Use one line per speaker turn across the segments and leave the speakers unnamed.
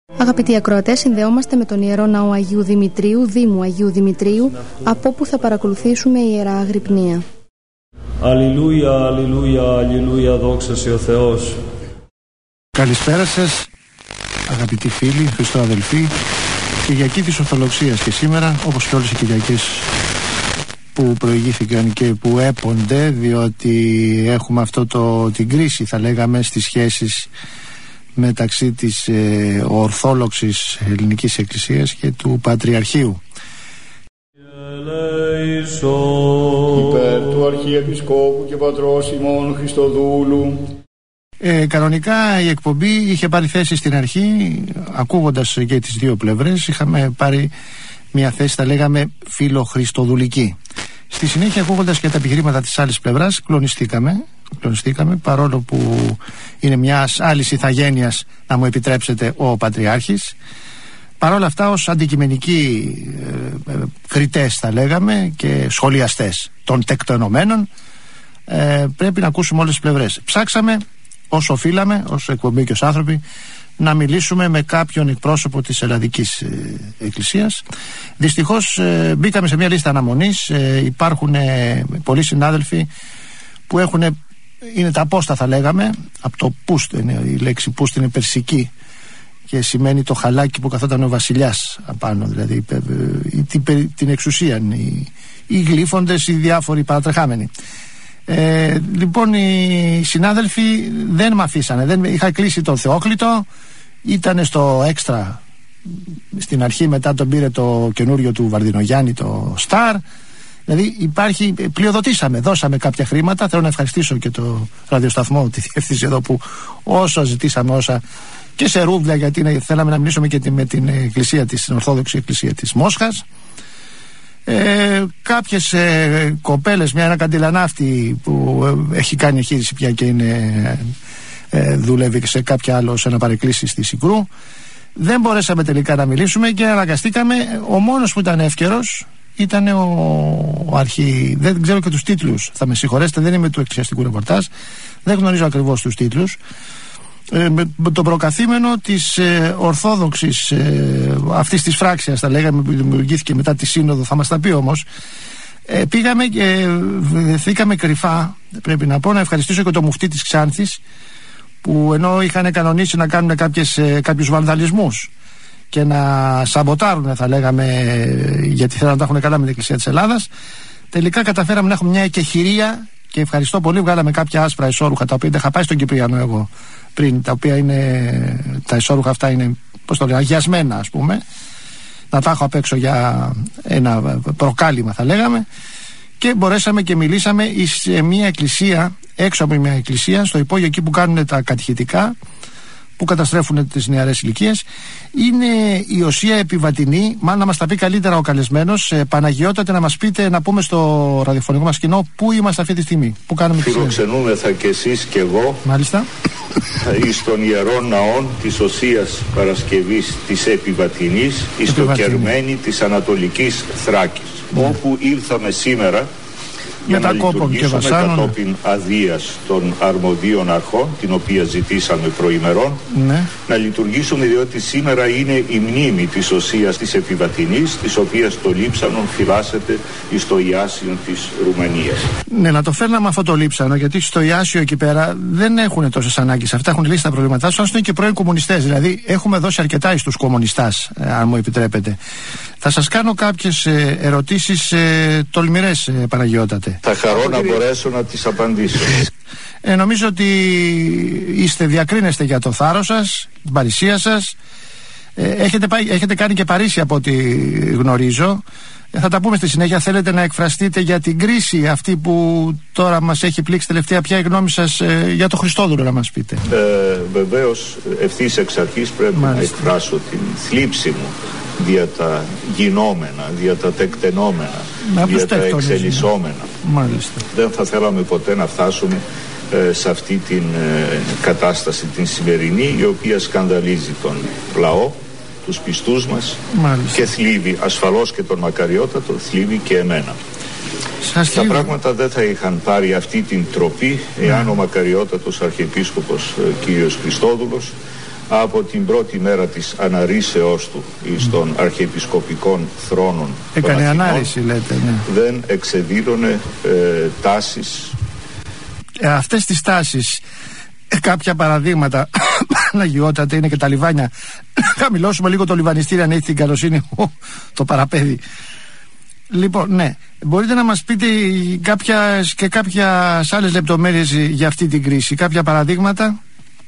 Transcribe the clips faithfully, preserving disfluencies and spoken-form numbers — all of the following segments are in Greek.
Αγαπητοί ακροατές, συνδεόμαστε με τον Ιερό Ναό Αγίου Δημητρίου, Δήμου Αγίου Δημητρίου, από όπου θα παρακολουθήσουμε Ιερά Αγρυπνία.
Αλληλούια, αλληλούια, αλληλούια, δόξα σε ο Θεός.
Καλησπέρα σας, αγαπητοί φίλοι, χριστοαδελφοί. Κυριακή της Ορθοδοξίας και σήμερα, όπως και όλες οι Κυριακές που προηγήθηκαν και που έπονται, διότι έχουμε αυτό το, την κρίση, θα λέγαμε, στις σχέσεις μεταξύ της ε, Ορθόδοξης Ελληνικής Εκκλησίας και του Πατριαρχείου.
Υπέρ του Αρχιεπισκόπου και Πατρός ημών Χριστοδούλου.
Ε, κανονικά η εκπομπή είχε πάρει θέση στην αρχή, ακούγοντας και τις δύο πλευρές, είχαμε πάρει μια θέση, θα λέγαμε, φιλοχριστοδουλική. Στη συνέχεια, ακούγοντας και τα επιχειρήματα της άλλης πλευράς, κλονιστήκαμε, κλονιστήκαμε παρόλο που είναι μιας άλλης ηθαγένειας, να μου επιτρέψετε, ο Πατριάρχης. Παρόλα αυτά, ως αντικειμενικοί ε, ε, κριτές, θα λέγαμε, και σχολιαστές των τεκτοενωμένων, ε, πρέπει να ακούσουμε όλες τις πλευρές. Ψάξαμε όσο οφείλαμε, ως εκπομπή και ως άνθρωποι, να μιλήσουμε με κάποιον εκπρόσωπο της Ελλαδικής ε, Εκκλησίας. Δυστυχώς ε, μπήκαμε σε μια λίστα αναμονής. ε, υπάρχουν ε, πολλοί συνάδελφοι που έχουν, είναι τα απόστα, θα λέγαμε, από το πούστ, είναι, η λέξη πούστ είναι περσική και σημαίνει το χαλάκι που καθόταν ο βασιλιάς απάνω, δηλαδή ε, ε, την, την εξουσία, οι, οι γλύφοντες, οι διάφοροι παρατρεχάμενοι. Ε, λοιπόν, οι συνάδελφοι δεν με αφήσανε, δεν, είχα κλείσει τον Θεόκλητο, ήταν στο έξτρα στην αρχή, μετά τον πήρε το καινούριο του Βαρδινογιάννη, το Σταρ. Δηλαδή υπάρχει, πλειοδοτήσαμε, δώσαμε κάποια χρήματα. Θέλω να ευχαριστήσω και το ραδιοσταθμό, τη διεύθυνση εδώ, που όσα ζητήσαμε, όσα και σε ρούβλια, γιατί θέλαμε να μιλήσουμε και με την εκκλησία της, την Ορθόδοξη Εκκλησία της Μόσχας. Ε, κάποιες ε, κοπέλες, μια ένα καντιλανάφτη που ε, έχει κάνει εγχείρηση πια και είναι, ε, δουλεύει σε κάποια άλλο, σε ένα παρεκκλήσι στη Σικρού. Δεν μπορέσαμε τελικά να μιλήσουμε και αναγκαστήκαμε. Ο μόνος που ήταν εύκαιρος ήταν ο, ο αρχι... δεν ξέρω και τους τίτλους, θα με συγχωρέσετε, δεν είμαι του εκκλησιαστικού ρεπορτάζ, δεν γνωρίζω ακριβώς τους τίτλους. Ε, με τον προκαθήμενο της ε, Ορθόδοξης ε, αυτής της φράξιας, θα λέγαμε, που δημιουργήθηκε μετά τη Σύνοδο, θα μας τα πει όμως. ε, πήγαμε και βρεθήκαμε κρυφά, πρέπει να πω, να ευχαριστήσω και το μουφτί της Ξάνθης, που ενώ είχαν κανονίσει να κάνουν κάποιες, ε, κάποιους βανδαλισμούς και να σαμποτάρουν, θα λέγαμε, γιατί θέλουν να τα έχουν καλά με την Εκκλησία της Ελλάδας, τελικά καταφέραμε να έχουμε μια εκεχηρία και ευχαριστώ πολύ. Βγάλαμε κάποια άσπρα εσώρουχα, τα οποία είχα πάει στον Κυπριανό εγώ πριν, τα οποία είναι, τα εσώρουχα αυτά είναι, πώς το λέω, αγιασμένα, ας πούμε, να τα έχω απ' έξω για ένα προκάλημα, θα λέγαμε, και μπορέσαμε και μιλήσαμε σε μια εκκλησία, έξω από μια εκκλησία, στο υπόγειο εκεί που κάνουν τα κατηχητικά, που καταστρέφουν τις νεαρές ηλικίες. Είναι η Οσία Επιβατινή, μάλλον να μας τα πει καλύτερα ο καλεσμένος. ε, Παναγιώτατε, να μας πείτε, να πούμε στο ραδιοφωνικό μας κοινό, πού είμαστε αυτή τη στιγμή, πού κάνουμε τη συνέντευξη.
Φιλοξενούμεθα και εσείς και εγώ.
Μάλιστα.
Εις των Ιερών Ναών της Οσίας Παρασκευής της Επιβατινής, εις το Κερμένη της Ανατολικής Θράκης, mm. όπου ήρθαμε σήμερα για να λειτουργήσουμε κατόπιν αδείας των αρμοδίων αρχών, την οποία ζητήσαμε προημερών, ναι. να λειτουργήσουμε, διότι σήμερα είναι η μνήμη της Οσίας της Επιβατινής, της οποίας το λείψανον φυλάσσεται στο Ιάσιο της Ρουμανίας.
Ναι, να το φέρναμε αυτό το λείψανο, γιατί στο Ιάσιο εκεί πέρα δεν έχουν τόσες ανάγκες. Αυτά έχουν λύσει τα προβλήματά τους, είναι και πρώην κομμουνιστές. Δηλαδή έχουμε δώσει αρκετά στους κομμουνιστάς, αν μου επιτρέπετε. Θα σας κάνω κάποιες ε, ερωτήσεις ε, τολμηρές, ε, Παναγιώτατε.
Θα χαρώ να μπορέσω να τις απαντήσω.
Ε, νομίζω ότι είστε, διακρίνεστε για το θάρρος σας, την παρησία σας. Ε, έχετε, πάει, έχετε κάνει και Παρίσι, από ό,τι γνωρίζω. Ε, θα τα πούμε στη συνέχεια. Θέλετε να εκφραστείτε για την κρίση αυτή που τώρα μας έχει πλήξει τελευταία? Ποια η γνώμη σας ε, για το Χριστόδουλο, να μας πείτε?
Ε, βεβαίως, ευθύς εξ αρχής πρέπει Μάλιστα. να εκφράσω την θλίψη μου δια τα γινόμενα, δια τα τεκτενόμενα, Μα δια τα εξελισσόμενα.
Μάλιστα.
Δεν θα θέλαμε ποτέ να φτάσουμε ε, σε αυτή την ε, κατάσταση την σημερινή, η οποία σκανδαλίζει τον λαό, τους πιστούς μας. Μάλιστα. Και θλίβει ασφαλώς και τον μακαριότατο, θλίβει και εμένα.
Σας
τα πράγματα δεν θα είχαν πάρει αυτή την τροπή εάν mm. ο μακαριότατος Αρχιεπίσκοπος ε, κύριος Χριστόδουλος από την πρώτη μέρα της αναρρίσεώς του στον αρχιεπισκοπικών θρόνων
έκανε ανάρρηση, λέτε, ναι.
Δεν εξεδήλωνε ε, τάσεις.
Ε, αυτές τις τάσεις, ε, κάποια παραδείγματα Παναγιώτατε, είναι και τα λιβάνια. Χαμηλώσουμε λίγο το λιβανιστήρι αν έχει την καλοσύνη το παραπέδι. Λοιπόν, ναι, μπορείτε να μας πείτε κάποιες και κάποιες άλλες λεπτομέρειες για αυτή την κρίση, κάποια παραδείγματα?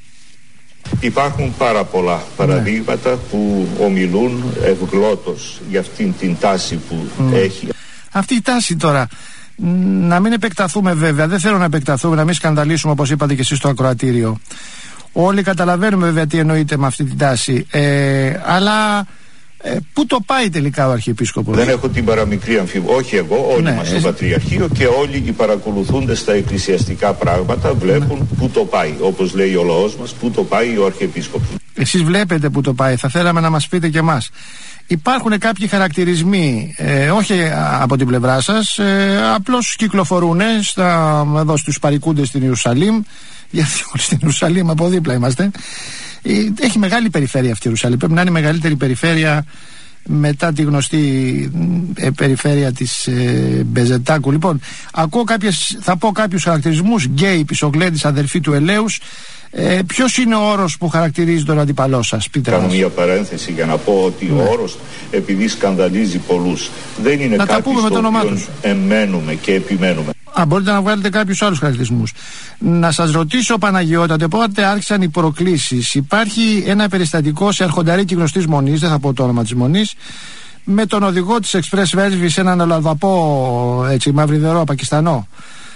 Υπάρχουν πάρα πολλά παραδείγματα, ναι, που ομιλούν ευγλώτως για αυτήν την τάση που mm. έχει.
Αυτή η τάση τώρα, να μην επεκταθούμε βέβαια, δεν θέλω να επεκταθούμε, να μην σκανδαλίσουμε όπως είπατε και εσείς στο ακροατήριο. Όλοι καταλαβαίνουμε βέβαια τι εννοείται με αυτή την τάση, ε, αλλά ε, πού το πάει τελικά ο Αρχιεπίσκοπος?
Δεν έχω την παραμικρή αμφιβολία, όχι εγώ, όλοι ναι, μας στο Πατριαρχείο και όλοι οι παρακολουθούντες στα εκκλησιαστικά πράγματα βλέπουν, ναι, πού το πάει, όπως λέει ο λαός μας, πού το πάει ο Αρχιεπίσκοπος. Εσείς
βλέπετε πού το πάει, θα θέλαμε να μας πείτε και εμάς. Υπάρχουν κάποιοι χαρακτηρισμοί, ε, όχι από την πλευρά σας, ε, απλώς κυκλοφορούν στα, εδώ στους παρικούντες στην Ιερουσαλήμ, γιατί όλοι στην Ιερουσαλήμ από δίπλα είμαστε. Έχει μεγάλη περιφέρεια αυτή η Ιερουσαλήμ, πρέπει να είναι η μεγαλύτερη περιφέρεια μετά τη γνωστή ε, περιφέρεια της ε, Μπεζετάκου. Λοιπόν, ακούω κάποιες, θα πω κάποιους χαρακτηρισμούς: γκέι, πισογλέντης, αδερφή του ελέους. Ε, ποιος είναι ο όρος που χαρακτηρίζει τον αντιπαλό σας? Πείτε
Κάνω
μας.
μια παρένθεση για να πω ότι ναι, ο όρος, επειδή σκανδαλίζει πολλούς, δεν είναι
να
κάτι στο οποίο εμένουμε και επιμένουμε.
Α, μπορείτε να βγάλετε κάποιους άλλους χαρακτηρισμούς. Να σας ρωτήσω, Παναγιώτατε, πότε άρχισαν οι προκλήσεις? Υπάρχει ένα περιστατικό σε αρχονταρίκη γνωστής μονής, δεν θα πω το όνομα της μονής, με τον οδηγό της Express Vέσβης, έναν Ολλανδαπό, έτσι, μαυριδερό Πακιστανό.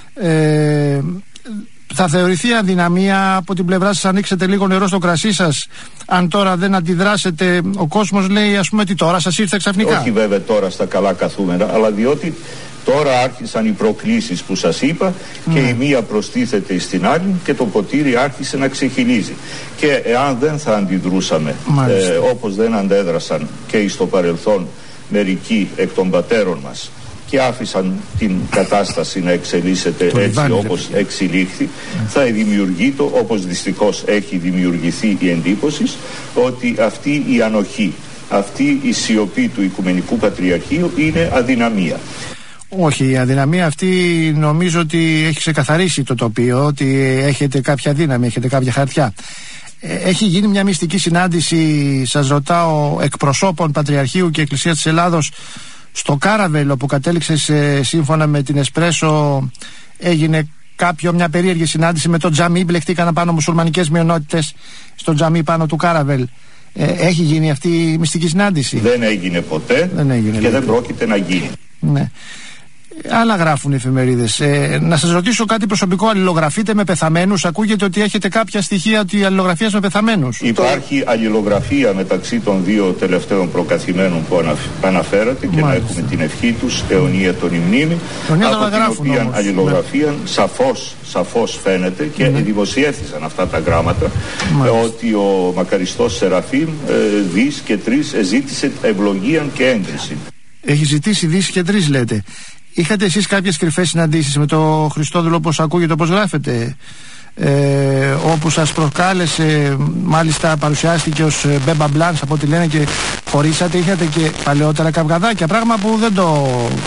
Ε, θα θεωρηθεί αδυναμία από την πλευρά σας, ανοίξετε λίγο νερό στο κρασί σας, αν τώρα δεν αντιδράσετε? Ο κόσμος λέει, ας πούμε, τι τώρα σας ήρθε ξαφνικά?
Όχι βέβαια τώρα στα καλά καθούμενα, αλλά διότι τώρα άρχισαν οι προκλήσεις που σας είπα και mm. η μία προστίθεται στην άλλη και το ποτήρι άρχισε να ξεχυλίζει. Και εάν δεν θα αντιδρούσαμε, ε, όπως δεν αντέδρασαν και στο παρελθόν μερικοί εκ των πατέρων μας και άφησαν την κατάσταση να εξελίσσεται το έτσι λιβάνι, όπως ρε. εξελίχθη, mm. θα δημιουργεί το, όπως δυστυχώς έχει δημιουργηθεί η εντύπωση, ότι αυτή η ανοχή, αυτή η σιωπή του Οικουμενικού Πατριαρχείου είναι αδυναμία.
Όχι, η αδυναμία αυτή νομίζω ότι έχει ξεκαθαρίσει το τοπίο, ότι έχετε κάποια δύναμη, έχετε κάποια χαρτιά. Έχει γίνει μια μυστική συνάντηση, σας ρωτάω, εκπροσώπων Πατριαρχείου και Εκκλησίας της Ελλάδος στο Κάραβελ, όπου κατέληξε σε, σύμφωνα με την Εσπρέσο, έγινε κάποιο, μια περίεργη συνάντηση με το τζαμί, μπλεχτήκαν πάνω μουσουλμανικές μειονότητες στο τζαμί πάνω του Κάραβελ. Ε, έχει γίνει αυτή η μυστική συνάντηση?
Δεν έγινε ποτέ δεν έγινε, και δεν πρόκειται να γίνει.
Ναι. Άλλα γράφουν οι εφημερίδες. Ε, να σας ρωτήσω κάτι προσωπικό. Αλληλογραφείτε με πεθαμένους? Ακούγεται ότι έχετε κάποια στοιχεία ότι αλληλογραφίας με πεθαμένους.
Υπάρχει αλληλογραφία μεταξύ των δύο τελευταίων προκαθημένων που αναφέρατε και μάλιστα, να έχουμε την ευχή τους αιωνία τον ημνήμη, από την οποία αλληλογραφία ναι, σαφώς, σαφώς φαίνεται και ναι, δημοσιεύθησαν αυτά τα γράμματα, μάλιστα, ότι ο μακαριστός Σεραφείμ ε, δις και τρεις ζήτησε ευλογία και έγκριση.
Έχει ζητήσει δις και τρεις, λέτε. Είχατε εσείς κάποιες κρυφές συναντήσεις με το Χριστόδουλο, όπως ακούγεται, όπως γράφετε, ε, όπου σας προκάλεσε, μάλιστα παρουσιάστηκε ως μπέμπα μπλάνς από ό,τι λένε, και χωρίσατε? Είχατε και παλαιότερα καυγαδάκια, πράγμα που δεν το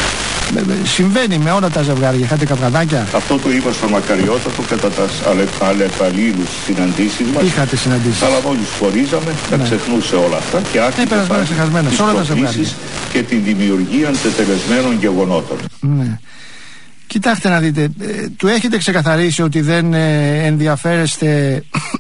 συμβαίνει με όλα τα ζευγάρια? Είχατε καυγαδάκια?
Αυτό το είπα στον Μακαριότατο κατά τα αλλεπαλλήλους συναντήσεις μας.
Είχατε συναντήσεις.
Αλλά μόλις χωρίζαμε, τα ναι, ξεχνούσε όλα αυτά και άρχισε τις προκλήσεις και την δημιουργία τετελεσμένων γεγονότων.
Ναι. Κοιτάξτε να δείτε, ε, του έχετε ξεκαθαρίσει ότι δεν ε, ενδιαφέρεστε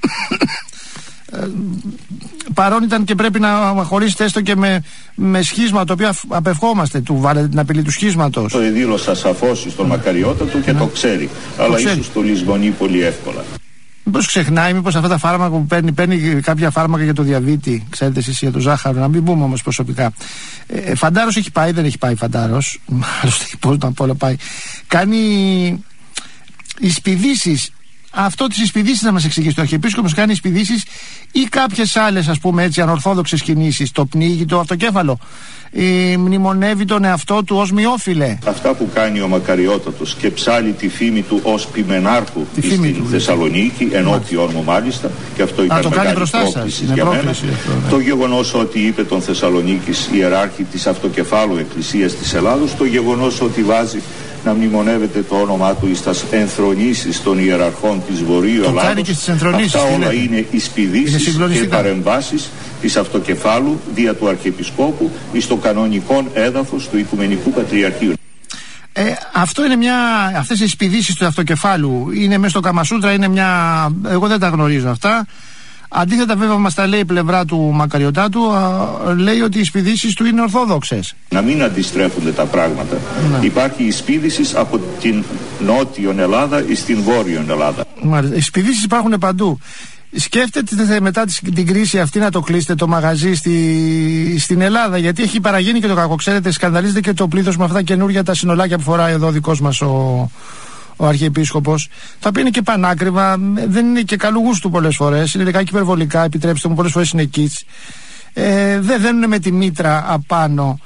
ε, παρόν ήταν και πρέπει να χωρίσετε έστω και με, με σχίσμα, το οποίο απευχόμαστε? Του βάλετε την απειλή του σχίσματος?
Το δήλωσα σαφώς στον Μακαριότατο και ναι, το ξέρει, το αλλά ξέρει, ίσως το λησμονεί πολύ εύκολα.
Μήπως ξεχνάει, μήπως αυτά τα φάρμακα που παίρνει, παίρνει κάποια φάρμακα για το διαβήτη, ξέρετε εσείς, για το ζάχαρο, να μην πούμε όμως προσωπικά. Ε, Φαντάρος έχει πάει, δεν έχει πάει Φαντάρος, άλλωστε έχει πόλη να πόλο πάει. Κάνει εισπηδήσεις αυτό τις εισπηδήσεις να μας εξηγήσει. Το Αρχιεπίσκοπος κάνει εισπηδήσεις ή κάποιες άλλες, ας πούμε έτσι, ανορθόδοξες κινήσεις? Το πνίγει το αυτοκέφαλο, ε, μνημονεύει τον εαυτό του ως μειόφιλε.
Αυτά που κάνει ο Μακαριότατος και ψάλει τη φήμη του ως ποιμενάρχου στην του, Θεσσαλονίκη, ενώπιον μου μάλιστα, και αυτό ήταν
το
μεγάλη πρόκληση για μένα. Αυτό, ναι. Το γεγονός ότι είπε τον Θεσσαλονίκης ιεράρχη της αυτοκεφάλου Εκκλησίας της Ελλάδος, το γεγονός ότι βάζει να μνημονεύεται το όνομά του εις τας ενθρονήσεις των ιεραρχών της Βορείου Ελλάδος. Αυτά όλα είναι εισπηδήσεις και παρεμβάσεις της αυτοκεφάλου δια του Αρχιεπισκόπου εις το κανονικό έδαφος του Οικουμενικού Πατριαρχείου.
Ε, αυτό είναι μια, αυτές οι εισπηδήσεις του αυτοκεφάλου είναι μέσα στο Καμασούτρα, είναι μια, εγώ δεν τα γνωρίζω αυτά. Αντίθετα, βέβαια, μας τα λέει η πλευρά του Μακαριωτάτου, α, λέει ότι οι εισπηδήσεις του είναι ορθόδοξες.
Να μην αντιστρέφονται τα πράγματα. Ναι. Υπάρχει εισπήδηση από την νότιον Ελλάδα εις την βόρειον Ελλάδα.
Μάλιστα. Οι εισπηδήσεις υπάρχουν παντού. Σκέφτεται μετά την κρίση αυτή να το κλείσετε το μαγαζί στη, στην Ελλάδα, γιατί έχει παραγίνει και το κακό. Ξέρετε, σκανδαλίζεται και το πλήθος με αυτά καινούργια τα συνολάκια που φοράει εδώ ο δικός μας ο. ο Αρχιεπίσκοπος, τα οποία είναι και πανάκριβα, δεν είναι και καλού γούστου πολλές φορές, είναι λιγάκι υπερβολικά, επιτρέψτε μου, πολλές φορές είναι κιτς, ε, δεν δένουν με τη μήτρα απάνω.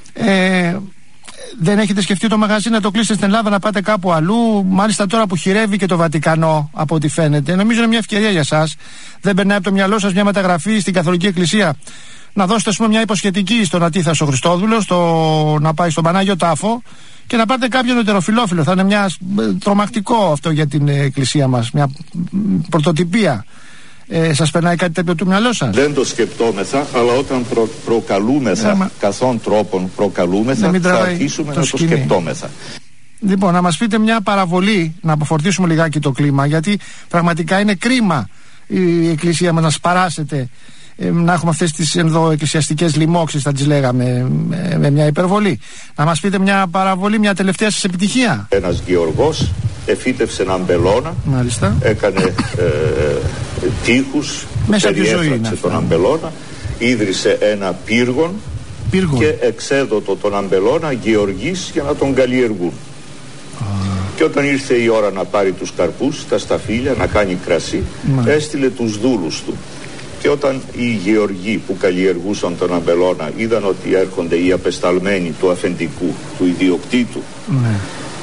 Ε, δεν έχετε σκεφτεί το μαγαζί να το κλείσετε στην Ελλάδα, να πάτε κάπου αλλού? Μάλιστα τώρα που χειρεύει και το Βατικανό, από ό,τι φαίνεται, νομίζω είναι μια ευκαιρία για σας. Δεν περνάει από το μυαλό σας μια μεταγραφή στην Καθολική Εκκλησία? Να δώσετε, ας πούμε, μια υποσχετική στον Ατίθασο Χριστόδουλο, στο, να πάει στον Πανάγιο Τάφο, και να πάρετε κάποιον ετεροφιλόφιλο. Θα είναι μια τρομακτικό αυτό για την εκκλησία μας, μια πρωτοτυπία. Ε, σας περνάει κάτι τέτοιο του μυαλό σας?
Δεν το σκεπτόμεθα, αλλά όταν προ, προκαλούμεθα, Έμα... καθόν τρόπον προκαλούμεθα, θα αρχίσουμε το να σκηνή. το σκεπτόμεθα.
Λοιπόν, να μας πείτε μια παραβολή, να αποφορτήσουμε λιγάκι το κλίμα, γιατί πραγματικά είναι κρίμα η εκκλησία μας να σπαράσετε, ε, να έχουμε αυτές τις ενδοεκκλησιαστικές λοιμώξεις, θα τις λέγαμε, με, με μια υπερβολή. Να μας πείτε μια παραβολή, μια τελευταία σας επιτυχία.
Ένας Γεωργός εφύτευσε έναν αμπελώνα,
μάλιστα,
έκανε ε, τείχους,
μέσα από τη ζωή
τον αμπελώνα, ίδρυσε ένα πύργον, πύργον. και εξέδωτο τον αμπελώνα γεωργής για να τον καλλιεργούν. Ah. Και όταν ήρθε η ώρα να πάρει τους καρπούς, τα σταφύλια, να κάνει κρασί, ah. έστειλε τους δούλους του. Και όταν οι γεωργοί που καλλιεργούσαν τον αμπελώνα είδαν ότι έρχονται οι απεσταλμένοι του αφεντικού, του ιδιοκτήτου, ah.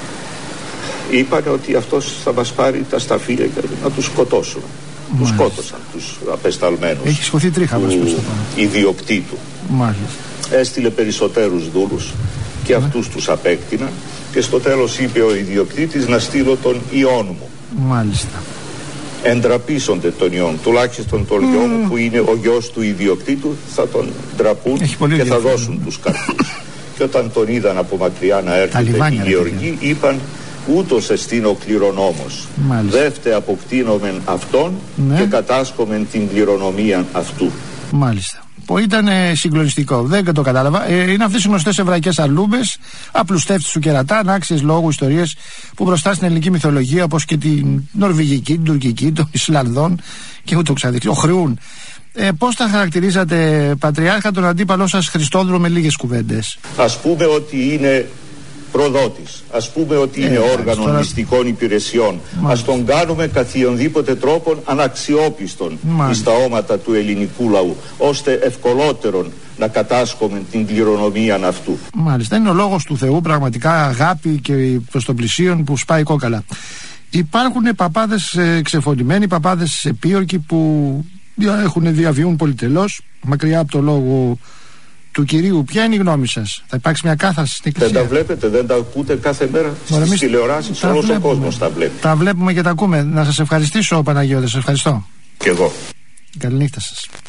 είπαν ότι αυτός θα μας πάρει τα σταφύλια και να τους σκοτώσουν. Τους σκότωσαν τους απεσταλμένους.
Έχει σχωθεί τρίχα μας προς το πάνω.
Ιδιοκτήτου.
Μάλιστα.
Έστειλε περισσότερους δούλους και ναι. αυτούς τους απέκτηναν, και στο τέλος είπε ο ιδιοκτήτης να στείλω τον ιόν μου.
Μάλιστα.
Εντραπήσονται τον ιόν, τουλάχιστον τον mm. γιο μου που είναι ο γιος του ιδιοκτήτου, θα τον ντραπούν και θα δώσουν τους καρπούς. Και όταν τον είδαν από μακριά να έρχεται οι γεωργοί, είπαν ούτως εστίν ο κληρονόμος. Δεύτε αποκτήνομεν αυτόν ναι. και κατάσκομεν την κληρονομία αυτού.
Μάλιστα. Που ήταν ε, συγκλονιστικό. Δεν το κατάλαβα. Ε, είναι αυτές οι γνωστές εβραϊκές αλούμπες, απλουστεύτες του κερατά, ανάξιες λόγου ιστορίες που μπροστά στην ελληνική μυθολογία, όπως και την νορβηγική, την τουρκική, των Ισλανδών και ούτω ξαδείξει. Ο Χρυούν. Ε, πώς θα χαρακτηρίζατε, Πατριάρχα, τον αντίπαλό σας Χριστόδουλο με λίγες κουβέντες?
Ας πούμε ότι είναι προδότης, ας πούμε ότι είναι ε, όργανο τώρα... μυστικών υπηρεσιών. Μάλιστα. Ας τον κάνουμε καθιονδήποτε τρόπον αναξιόπιστον στα όματα του ελληνικού λαού, ώστε ευκολότερον να κατάσχουμε την κληρονομία αυτού.
Μάλιστα, είναι ο λόγος του Θεού, πραγματικά αγάπη και προς τον πλησίον που σπάει κόκαλα. Υπάρχουν παπάδες ε, ξεφωνημένοι, παπάδες επίορκοι που έχουν διαβιούν πολυτελώς, μακριά από το λόγο του κυρίου. Ποια είναι η γνώμη σας? Θα υπάρξει μια κάθαρση στην εκκλησία?
Δεν τα βλέπετε, δεν τα ακούτε κάθε μέρα στις τηλεοράσεις? Όλος ο κόσμος τα βλέπει.
Τα βλέπουμε και τα ακούμε. Να σας ευχαριστήσω, Παναγιώτη, σας ευχαριστώ.
Και εγώ.
Καληνύχτα σας.